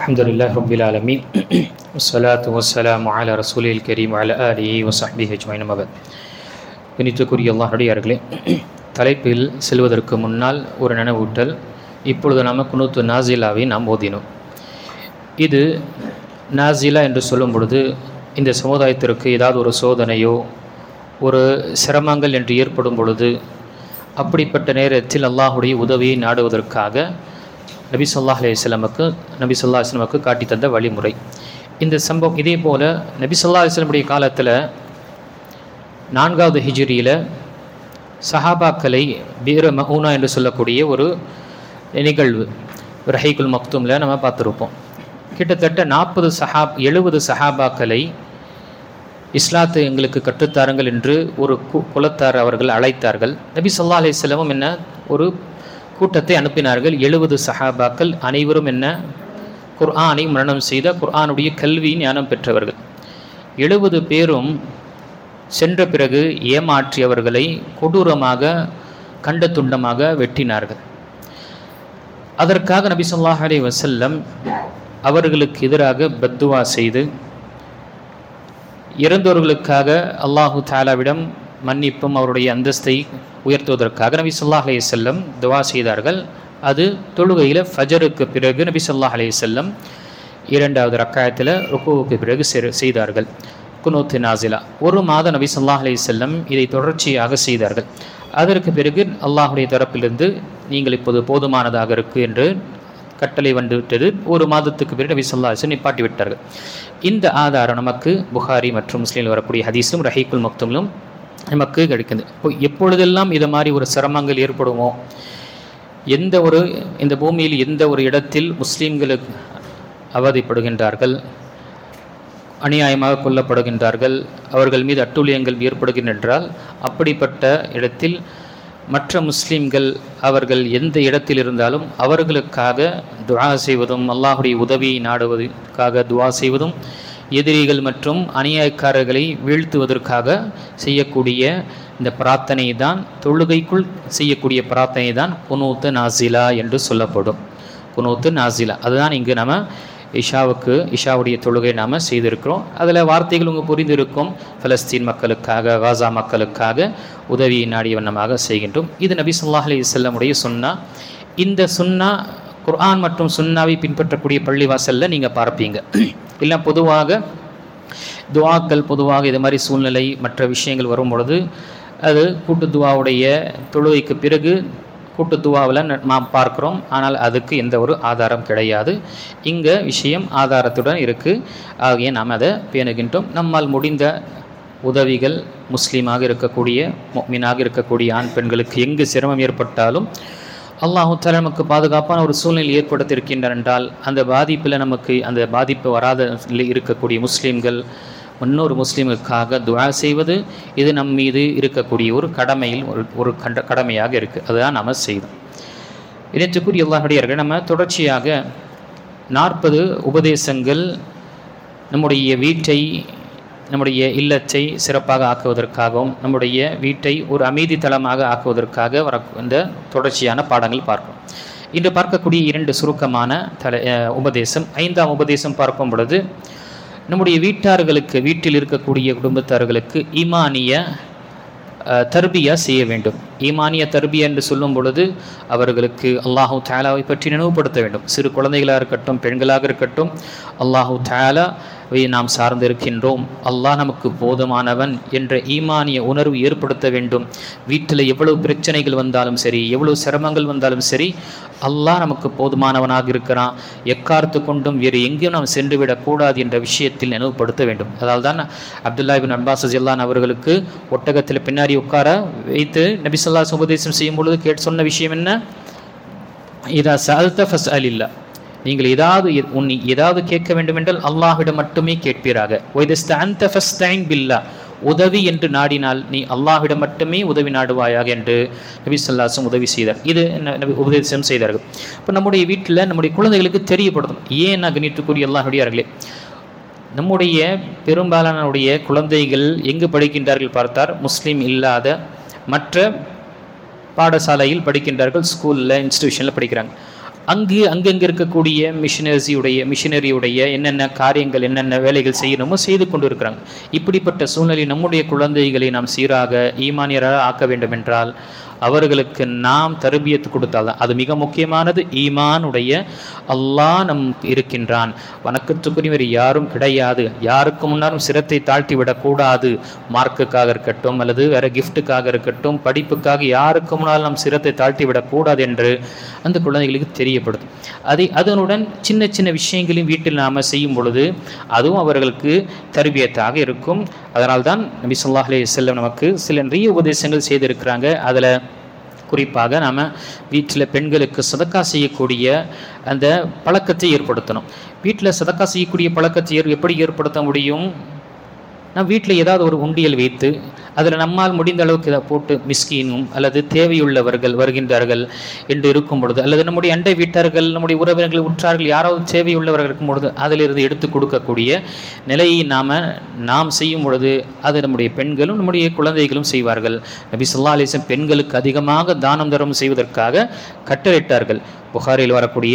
அல்ஹம்துலில்லாஹி ரப்பில் ஆலமீன் வஸ்ஸலாத்து வஸ்ஸலாமு அலா ரசூலில் கரீம் வஅலா ஆலிஹி வஸஹ்பிஹி அஜ்மஈன் அம்மா பஅத். கணித்துக்குரிய அல்லாஹ்வுடையார்களே, தலைப்பில் செல்வதற்கு முன்னால் ஒரு நினைவூட்டல். இப்பொழுது நாம் குனூத்து நாசிலாவை நாம் ஓதினோம். இது நாசிலா என்று சொல்லும் பொழுது இந்த சமுதாயத்திற்கு ஏதாவது ஒரு சோதனையோ ஒரு சிரமங்கள் என்று ஏற்படும் பொழுது அப்படிப்பட்ட நேரத்தில் அல்லாஹுடைய உதவியை நாடுவதற்காக நபி ஸல்லல்லாஹு அலைஹி வஸல்லமுக்கு காட்டி தந்த வழிமுறை இந்த சம்பவம். இதே போல் நபி ஸல்லல்லாஹு அலைஹி வஸல்லமுடைய காலத்தில் 4வது ஹிஜ்ரியில் சஹாபாக்களை பீர மஊனா என்று சொல்லக்கூடிய ஒரு நிகழ்வு ரஹீகுல் மக்தூமில் நம்ம பார்த்துருப்போம். கிட்டத்தட்ட 70 சஹாபாக்களை இஸ்லாத்தை எங்களுக்கு கற்றுத்தாருங்கள் என்று ஒரு குலத்தார் அவர்கள் அழைத்தார்கள். நபி ஸல்லல்லாஹு அலைஹி வஸல்லம் என்ன ஒரு கூட்டத்தை அனுப்பினார்கள். 70 சஹாபாக்கள் அனைவரும் என்ன குர்ஆனை மரணம் செய்த குர்ஆனுடைய கல்வி ஞானம் பெற்றவர்கள். 70 பேரும் சென்ற பிறகு ஏமாற்றியவர்களை கொடூரமாக கண்ட துண்டமாக வெட்டினார்கள். அதற்காக நபி ஸல்லல்லாஹு அலைஹி வஸல்லம் அவர்களுக்கு எதிராக பத்துவா செய்து இறந்தவர்களுக்காக அல்லாஹு தஆலாவிடம் மன்னிப்பும் அவருடைய அந்தஸ்தை உயர்த்துவதற்காக நபி ஸல்லல்லாஹு அலைஹி வஸல்லம் துஆ செய்தார்கள். அது தொழுகையில் ஃபஜருக்கு பிறகு நபி ஸல்லல்லாஹு அலைஹி வஸல்லம் 2வது ரக்காயத்தில் ருக்குவுக்கு பிறகு செய்தார்கள் குனூத் நாசிலா. ஒரு மாதம் நபி ஸல்லல்லாஹு அலைஹி வஸல்லம் இதை தொடர்ச்சியாக செய்தார்கள். அதற்கு பிறகு அல்லாஹுடைய தரப்பிலிருந்து நீங்கள் இப்போது போதுமானதாக இருக்கு என்று கட்டளை வந்துவிட்டது. ஒரு மாதத்துக்கு பிறகு நபி ஸல்லல்லாஹு அலைஹி வஸல்லம் நிப்பாட்டி விட்டார்கள். இந்த ஆதாரம் நமக்கு புகாரி மற்றும் முஸ்லிமில் வரக்கூடிய ஹதீஸும் ரஹீகுல் மக்தூமிலும் நமக்கு கிடைக்குது. எப்பொழுதெல்லாம் இது மாதிரி ஒரு சிரமங்கள் ஏற்படுமோ, இந்த பூமியில் எந்த ஒரு இடத்தில் முஸ்லீம்களுக்கு அவதிப்படுகின்றார்கள், அநியாயமாக கொல்லப்படுகின்றார்கள், அவர்கள் மீது அட்டூழியங்கள் ஏற்படுகின்றென்றால் அப்படிப்பட்ட இடத்தில் மற்ற முஸ்லீம்கள் அவர்கள் எந்த இடத்தில் இருந்தாலும் அவர்களுக்காக துஆ செய்வதும் அல்லாஹுடைய உதவியை நாடுவதற்காக துஆ செய்வதும் எதிரிகள் மற்றும் அநியாயக்காரர்களை வீழ்த்துவதற்காக செய்யக்கூடிய இந்த பிரார்த்தனை தான், தொழுகைக்குள் செய்யக்கூடிய பிரார்த்தனை தான் குனூத்து நாசிலா என்று சொல்லப்படும். குனூத்து நாசிலா அதுதான் இங்கு நம்ம இஷாவுடைய தொழுகை நாம் செய்திருக்கிறோம். அதில் வார்த்தைகள் உங்களுக்கு புரிந்திருக்கும். பலஸ்தீன் மக்களுக்காக, காசா மக்களுக்காக உதவியை நாடிய வண்ணமாக செய்கின்றோம். இது நபி ஸல்லல்லாஹு அலைஹி வஸல்லமுடைய சுன்னா. இந்த சுன்னா குர்ஆன் மற்றும் சுன்னாவை பின்பற்றக்கூடிய பள்ளிவாசலில் நீங்கள் பார்ப்பீங்க. இல்லை பொதுவாக துஆக்கள் பொதுவாக இது மாதிரி சூழ்நிலை மற்ற விஷயங்கள் வரும் பொழுது அது கூட்டு துஆவுடைய தொழுகைக்கு பிறகு கூட்டு துஆவில் நாம் பார்க்குறோம். ஆனால் அதுக்கு எந்த ஒரு ஆதாரம் கிடையாது. இங்கே விஷயம் ஆதாரத்துடன் இருக்குது. ஆகிய நாம் அதை பேணுகின்றோம். நம்மால் முடிந்த உதவிகள் முஸ்லீமாக இருக்கக்கூடிய முஃமினாக இருக்கக்கூடிய ஆண் பெண்களுக்கு எங்கு சிரமம் ஏற்பட்டாலும் அல்லாஹு தஆலா நமக்கு பாதுகாப்பான ஒரு சூழ்நிலை ஏற்படுத்தியிருக்கின்றார் என்றால் அந்த பாதிப்பு வராத இருக்கக்கூடிய முஸ்லீம்கள் இன்னொரு முஸ்லீமுக்காக துஆ செய்வது இது நம் மீது இருக்கக்கூடிய ஒரு கடமையில் ஒரு கடமையாக இருக்குது. அதுதான் நம்ம செய்தோம். இதற்குரிய அல்லாஹ்வுடையார்கள் நம்ம தொடர்ச்சியாக 40 உபதேசங்கள் நம்முடைய வீட்டை, நம்முடைய இல்லத்தை சிறப்பாக ஆக்குவதற்காகவும் நம்முடைய வீட்டை ஒரு அமைதி தளமாக ஆக்குவதற்காக இந்த தொடர்ச்சியான பாடங்கள் பார்ப்போம். இன்று பார்க்கக்கூடிய 2 சுருக்கமான உபதேசம். 5ஆம் உபதேசம் பார்க்கும் பொழுது நம்முடைய வீட்டில் இருக்கக்கூடிய குடும்பத்தார்களுக்கு ஈமானிய தர்பியா செய்ய வேண்டும். ஈமானிய தர்பியா என்று சொல்லும் பொழுது அவர்களுக்கு அல்லாஹு தஆலாவை பற்றி நினைவுபடுத்த வேண்டும். சிறு குழந்தைகளாக இருக்கட்டும், பெண்களாக இருக்கட்டும், அல்லாஹு தஆலாவை நாம் சார்ந்திருக்கின்றோம், அல்லாஹ் நமக்கு போதுமானவன் என்ற ஈமானிய உணர்வு ஏற்படுத்த வேண்டும். வீட்டில் எவ்வளவு பிரச்சனைகள் வந்தாலும் சரி, எவ்வளவு சிரமங்கள் வந்தாலும் சரி, அல்லாஹ் நமக்கு போதுமானவனாக இருக்கிறான், எக்கார்த்து கொண்டும் வேறு எங்கேயும் நாம் சென்று விடக்கூடாது என்ற விஷயத்தில் நினைவுபடுத்த வேண்டும். அதால் தான் அப்துல்லா இப்னு அப்பாஸ் ரலியல்லாஹு அவர்களுக்கு ஒட்டகத்தில் பின்னாடி உட்கார வைத்து நபி ஸல்லல்லாஹு அலைஹி வஸல்லம் உபதேசம் செய்யும் பொழுது சொன்ன விஷயம் என்ன? இதா சஅல்த ஃபஸ்அலில்லா, நீங்கள் ஏதாவது கேட்க வேண்டும் என்றால் அல்லாஹ்விடம் மட்டுமே கேட்பீராக. வஇதஸ்தஅன்த ஃபஸ்தஇன் பில்லாஹ், உதவி என்று நாடினால் நீ அல்லாஹ்விடம் மட்டுமே உதவி நாடுவாயாக என்று நபி ஸல்லல்லாஹு அலைஹி வஸல்லம் உதவி செய்தார். இது உபதேசம் செய்தார்கள். இப்போ நம்முடைய வீட்டில் நம்முடைய குழந்தைகளுக்கு தெரியப்படுத்தும். ஏன் கணித்துக்குரிய அல்லாஹ்வுடையார்களே, நம்முடைய பெரும்பாலானுடைய குழந்தைகள் எங்கு படிக்கின்றார்கள் பார்த்தார், முஸ்லீம் இல்லாத மற்ற பாடசாலையில் படிக்கின்றார்கள், ஸ்கூலில் இன்ஸ்டிடியூஷனில் படிக்கிறாங்க. அங்கங்கே இருக்கக்கூடிய மிஷினரியுடைய என்னென்ன காரியங்கள் என்னென்ன வேலைகள் செய்யணுமோ செய்து கொண்டு இருக்கிறாங்க. இப்படிப்பட்ட சூழ்நிலை நம்முடைய குழந்தைகளை நாம் சீராக ஈமானியராக ஆக்க வேண்டும் என்றால் அவர்களுக்கு நாம் தர்பியத்து கொடுத்தால்தான். அது மிக முக்கியமானது. ஈமானுடைய அல்லாஹ் நம் இருக்கின்றான், வணக்கத்துக்குரியவர் யாரும் கிடையாது, யாருக்கு முன்னாலும் சிரத்தை தாழ்த்தி விடக்கூடாது. மார்க்குக்காக இருக்கட்டும் அல்லது வேற கிஃப்ட்டுக்காக இருக்கட்டும், படிப்புக்காக யாருக்கு முன்னாலும் நாம் சிரத்தை தாழ்த்தி விடக்கூடாது என்று அந்த குழந்தைகளுக்கு தெரியப்படுத்தும். அதனுடன் சின்ன சின்ன விஷயங்களையும் வீட்டில் நாம் செய்யும் பொழுது அதுவும் அவர்களுக்கு தர்பியத்தாக இருக்கும். அதனால்தான் நபி ஸல்லல்லாஹு அலைஹி வஸல்லம் நமக்கு சில நிறைய உபதேசங்கள் செய்திருக்கிறாங்க. அதில் குறிப்பாக நாம் வீட்டில் பெண்களுக்கு சதக்கா செய்யக்கூடிய அந்த பழக்கத்தை ஏற்படுத்தணும். வீட்டில் சதக்கா செய்யக்கூடிய பழக்கத்தை எப்படி ஏற்படுத்த முடியும்? நான் வீட்டில் ஏதாவது ஒரு உண்டியல் வைத்து அதில் நம்மால் முடிந்த அளவுக்கு இதை போட்டு மிஸ்கீனும் அல்லது தேவையுள்ளவர்கள் வருகின்றார்கள் என்று இருக்கும் பொழுது, அல்லது நம்முடைய அண்டை வீட்டார்கள் நம்முடைய உறவினர்கள் உற்றார்கள் யாராவது தேவையுள்ளவர்கள் இருக்கும் பொழுது அதிலிருந்து எடுத்து கொடுக்கக்கூடிய நிலையை நாம் செய்யும் பொழுது அது நம்முடைய பெண்களும் நம்முடைய குழந்தைகளும் செய்வார்கள். நபி ஸல்லல்லாஹு அலைஹி வஸல்லம் பெண்களுக்கு அதிகமாக தானம் தர்மம் செய்வதற்காக கட்டளையிட்டார்கள். புகாரில் வரக்கூடிய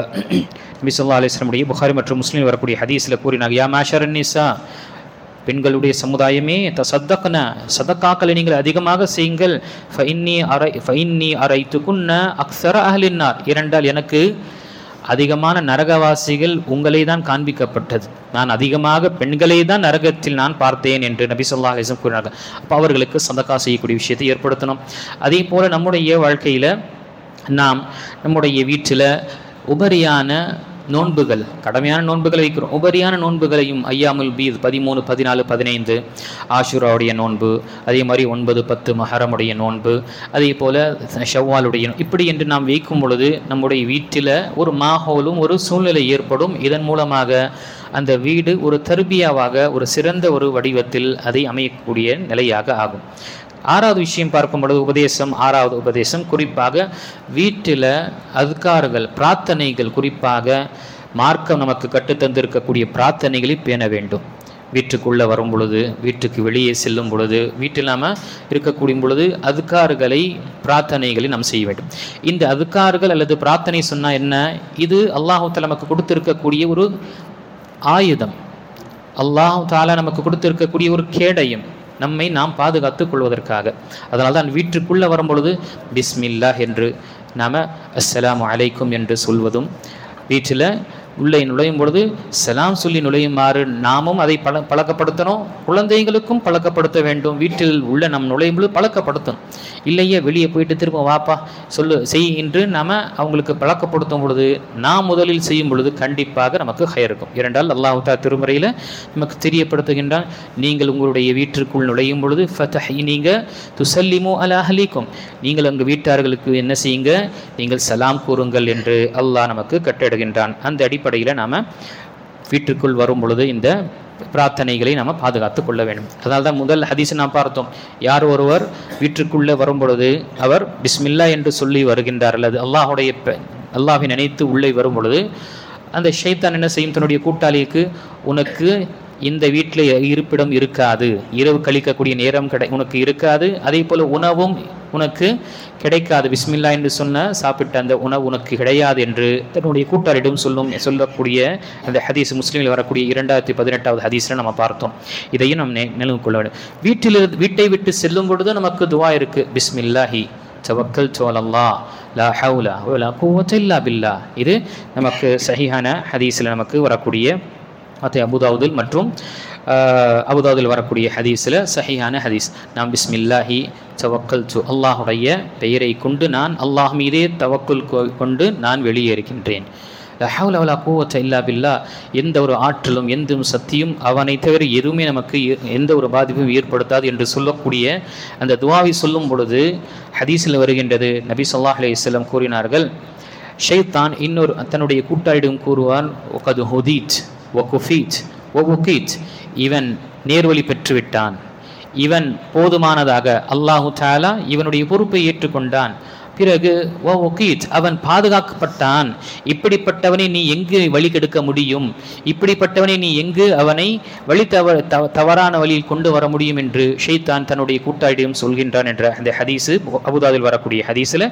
நபி ஸல்லல்லாஹு அலைஹி வஸல்லம் புகாரி மற்றும் முஸ்லிமில் வரக்கூடிய ஹதீஸில் கூறினாங்க, யா மாஷரன் நிஸா, பெண்களுடைய சமுதாயமே, தசத்தக்ன, சதக்காக்களை நீங்கள் அதிகமாக செய்யுங்கள். ஃபஇன்னி அரைத்துக்குன்ன அக்ஸர அஹ்லின்னார், இரண்டால் எனக்கு அதிகமான நரகவாசிகள் உங்களை தான் காண்பிக்கப்பட்டது, நான் அதிகமாக பெண்களை தான் நரகத்தில் நான் பார்த்தேன் என்று நபி ஸல்லல்லாஹு அலைஹி வஸல்லம் கூறினார்கள். அப்போ அவர்களுக்கு சதக்கா செய்யக்கூடிய விஷயத்தை ஏற்படுத்தணும். அதே போல் நம்முடைய வாழ்க்கையில் நாம் நம்முடைய வீட்டில் உபரியான நோன்புகள், கடமையான நோன்புகளை வைக்கிறோம், உபரியான நோன்புகளையும் ஐயாமுல் பீத் 13, 14, 15 ஆஷுராவுடைய நோன்பு, அதே மாதிரி 9, 10 மஹரமுடைய நோன்பு, அதே போல் ஷவ்வாலுடைய, இப்படி என்று நாம் வைக்கும் பொழுது நம்முடைய வீட்டில் ஒரு மாஹோலும் ஒரு சூழ்நிலை ஏற்படும். இதன் மூலமாக அந்த வீடு ஒரு தர்பியாவாக ஒரு சிறந்த ஒரு வடிவத்தில் அதை அமையக்கூடிய நிலையாக ஆகும். ஆறாவது விஷயம் பார்க்கும் பொழுது ஆறாவது உபதேசம் குறிப்பாக வீட்டில் அஸ்கார்கள், பிரார்த்தனைகள், குறிப்பாக மார்க்கம் நமக்கு கற்றுத்தந்திருக்கக்கூடிய பிரார்த்தனைகளை பேண வேண்டும். வீட்டுக்குள்ளே வரும் பொழுது, வீட்டுக்கு வெளியே செல்லும் பொழுது, வீட்டில் நாம் இருக்கக்கூடிய பொழுது அஸ்கார்களை, பிரார்த்தனைகளை நாம் செய்ய வேண்டும். இந்த அஸ்கார்கள் அல்லது பிரார்த்தனை சொன்னால் என்ன? இது அல்லாஹ் தஆலா நமக்கு கொடுத்திருக்கக்கூடிய ஒரு ஆயுதம், அல்லாஹ் தஆலா நமக்கு கொடுத்திருக்கக்கூடிய ஒரு கேடயம், நம்மை நாம் பாதுகாத்து கொள்வதற்காக. அதனால் தான் வீட்டுக்குள்ளே வரும்பொழுது பிஸ்மில்லாஹ் என்று நாம் அஸ்ஸலாமு அலைக்கும் என்று சொல்வதும், வீட்டில் உள்ளே நுழையும் பொழுது சலாம் சொல்லி நுழையுமாறு நாமும் அதை பழக்கப்படுத்தணும். குழந்தைகளுக்கும் பழக்கப்படுத்த வேண்டும். வீட்டில் உள்ள நம் நுழையும் பொழுது பழக்கப்படுத்தணும். இல்லையே வெளியே போயிட்டு திரும்ப வாப்பா செய் என்று நாம் அவங்களுக்கு பழக்கப்படுத்தும் பொழுது நாம் முதலில் செய்யும் பொழுது கண்டிப்பாக நமக்கு ஹைர் இருக்கும். இரண்டால் அல்லாஹ் தஆலா திருமறையில் நமக்கு தெரியப்படுத்துகின்றான், நீங்கள் உங்களுடைய வீட்டிற்குள் நுழையும் பொழுது நீங்கள் துசல்லிமு அலா அஹ்லிக்கும், நீங்கள் அங்கு வீட்டார்களுக்கு என்ன செய்யுங்க, நீங்கள் சலாம் கூறுங்கள் என்று அல்லாஹ் நமக்கு கட்டளையிடுகின்றான். அந்த அடிப்படையில் நாம் வீட்டிற்குள் வரும் பொழுது இந்த பிரார்த்தனைகளை நாம் பாதுகாத்து கொள்ள வேண்டும். அதனால தான் முதல் ஹதீஸை நாம் பார்த்தோம், யார் ஒருவர் வீட்டிற்குள்ளே வரும் பொழுது அவர் பிஸ்மில்லா என்று சொல்லி வருகின்றார் அல்லது அல்லாஹ்வை நினைத்து உள்ளே வரும் பொழுது அந்த ஷைத்தான் என்ன செய்யும், தன்னுடைய கூட்டாளிக்கு உனக்கு இந்த வீட்டில் இருப்பிடம் இருக்காது, இரவு கழிக்கக்கூடிய நேரம் உனக்கு இருக்காது, அதே போல் உணவும் உனக்கு கிடைக்காது, பிஸ்மில்லா என்று சாப்பிட்ட அந்த உணவு உனக்கு கிடையாது என்று தன்னுடைய கூட்டாளிடம் சொல்லக்கூடிய அந்த ஹதீஸ் முஸ்லிமில் வரக்கூடிய 2018வது ஹதீஸில் நம்ம பார்த்தோம். இதையும் நம்ம நினைவு கொள்ள வேண்டும். வீட்டை விட்டு செல்லும் பொழுது நமக்கு துவா இருக்குது, பிஸ்மில்லாஹி தவக்கல்து அலல்லாஹ் லா ஹவுல வலா குவத்த இல்லா பில்லாஹ். இது நமக்கு சஹீஹான ஹதீஸில் நமக்கு வரக்கூடிய அபுதாவுதில் மற்றும் அபுதாவுதில் வரக்கூடிய ஹதீஸில் சஹீஹான ஹதீஸ். நாம் பிஸ்மில்லாஹி தவக்கல்து, அல்லாஹுடைய பெயரை கொண்டு நான் அல்லாஹ் மீதே தவக்குல் கொண்டு நான் வெளியேறுகின்றேன். லா ஹவுல வலா குவத்த இல்லா பில்லாஹ், எந்த ஒரு ஆற்றலும் எந்த சக்தியும் அவனை தவிர எதுவுமே நமக்கு எந்த ஒரு பாதிப்பும் ஏற்படுத்தாது என்று சொல்லக்கூடிய அந்த துவாவை சொல்லும் பொழுது ஹதீஸில் வருகின்றது, நபி ஸல்லல்லாஹு அலைஹி வஸல்லம் கூறினார்கள், ஷைத்தான் இன்னொரு தன்னுடைய கூட்டாளிடம் கூறுவான், ஒகது ஹுதீத் வகுஃபீத் வகுகீத், இவன் நேர்வழி பெற்றுவிட்டான், இவன் போதுமானதாக அல்லாஹு தஆலா இவனுடைய பொறுப்பை ஏற்றுக்கொண்டான், பிறகு அவன் பாதுகாக்கப்பட்டான். இப்படிப்பட்டவனை நீ எங்கு வழி கெடுக்க முடியும், இப்படிப்பட்டவனை நீ எங்கு அவனை வழி தவறான வழியில் கொண்டு வர முடியும் என்று ஷைத்தான் தன்னுடைய கூட்டாளியிடம் சொல்கின்றான் என்ற அந்த ஹதீஸு அபூதாவில் வரக்கூடிய ஹதீஸில்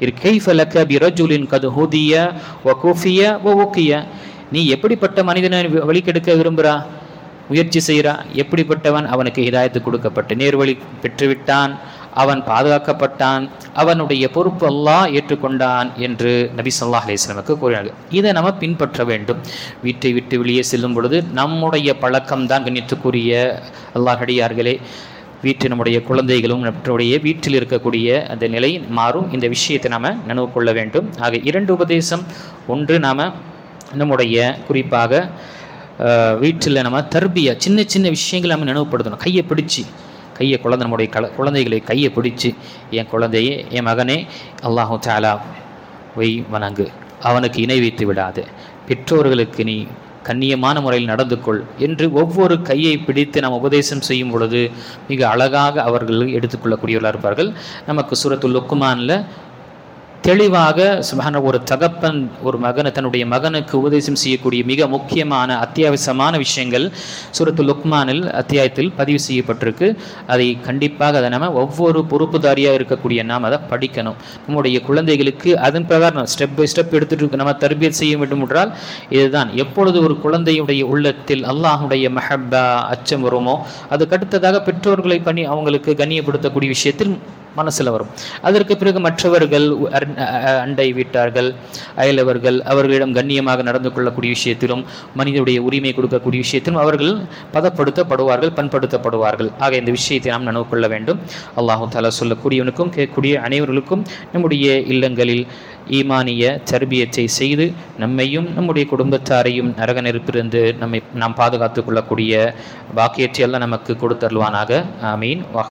நீ எப்படிப்பட்ட மனிதனை வழி கெடுக்க விரும்புகிறா, முயற்சி செய்கிறா, எப்படிப்பட்டவன் அவனுக்கு ஹிதாயத்து கொடுக்கப்பட்டு நேர்வழி பெற்றுவிட்டான், அவன் பாதுகாக்கப்பட்டான், அவனுடைய பொறுப்பு அல்லாஹ் ஏற்றுக்கொண்டான் என்று நபி ஸல்லல்லாஹு அலைஹி வஸல்லம் கூறினார்கள். இதை நம்ம பின்பற்ற வேண்டும். வீட்டை விட்டு வெளியே செல்லும் பொழுது நம்முடைய பழக்கம்தான் கண்ணியத்துக்குரிய அல்லாஹ் அடியார்களே, நம்முடைய குழந்தைகளும் நம்முடைய வீட்டில் இருக்கக்கூடிய அந்த நிலை மாறும். இந்த விஷயத்தை நாம் நினைவு கொள்ள வேண்டும். ஆக 2 உபதேசம். ஒன்று, நாம் நம்முடைய குறிப்பாக வீட்டில் நம்ம தர்பியா சின்ன சின்ன விஷயங்களை நம்ம நினைவுபடுத்தணும். நம்முடைய குழந்தைகளை கையை பிடிச்சி, என் குழந்தையே, என் மகனே, அல்லாஹு தஆலாவை வணங்கு, அவனுக்கு இணை வைத்து விடாது, பெற்றோர்களுக்கு நீ கண்ணியமான முறையில் நடந்து கொள் என்று ஒவ்வொரு கையை பிடித்து நாம் உபதேசம் செய்யும் பொழுது மிக அழகாக அவர்கள் எடுத்துக்கொள்ளக்கூடியவர்களாக இருப்பார்கள். நமக்கு சூரத்துல் லுக்மானில் தெளிவாக சுப்ஹானல்லாஹ் ஒரு தகப்பன் ஒரு தன்னுடைய மகனுக்கு உபதேசம் செய்யக்கூடிய மிக முக்கியமான அத்தியாவசியமான விஷயங்கள் சூரத்துல் லுக்மானில் அத்தியாயத்தில் பதிவு செய்யப்பட்டிருக்கு. அதை கண்டிப்பாக நம்ம ஒவ்வொரு பொறுப்புதாரியாக இருக்கக்கூடிய நாம் அதை படிக்கணும். நம்முடைய குழந்தைகளுக்கு அதன் பிரகாரம் ஸ்டெப் பை ஸ்டெப் எடுத்துட்டு நம்ம தர்பியத் செய்ய வேண்டும் என்றால் இதுதான். எப்பொழுது ஒரு குழந்தையுடைய உள்ளத்தில் அல்லாஹுடைய மஹப்பா அச்சம் வருமோ, அதுக்கு அடுத்ததாக பெற்றோர்களை அவங்களுக்கு கண்ணியப்படுத்தக்கூடிய விஷயத்தில் மனசில் வரும். அதற்கு பிறகு மற்றவர்கள், அண்டை வீட்டார்கள், அயலவர்கள், அவர்களிடம் கண்ணியமாக நடந்து கொள்ளக்கூடிய விஷயத்திலும் மனிதனுடைய உரிமை கொடுக்கக்கூடிய விஷயத்திலும் அவர்கள் பதப்படுத்தப்படுவார்கள், பண்படுத்தப்படுவார்கள். ஆக இந்த விஷயத்தை நாம் நினைவு கொள்ள வேண்டும். அல்லாஹு தஆலா சொல்லக்கூடியவனுக்கும் கேட்கக்கூடிய அனைவர்களுக்கும் நம்முடைய இல்லங்களில் ஈமானிய தர்பியத்தை செய்து நம்மையும் நம்முடைய குடும்பத்தாரையும் நரக நெருப்பிலிருந்து நாம் பாதுகாத்துக் கொள்ளக்கூடிய பாக்கியத்தை எல்லாம் நமக்கு கொடுத்தருள்வானாக. ஆமீன்.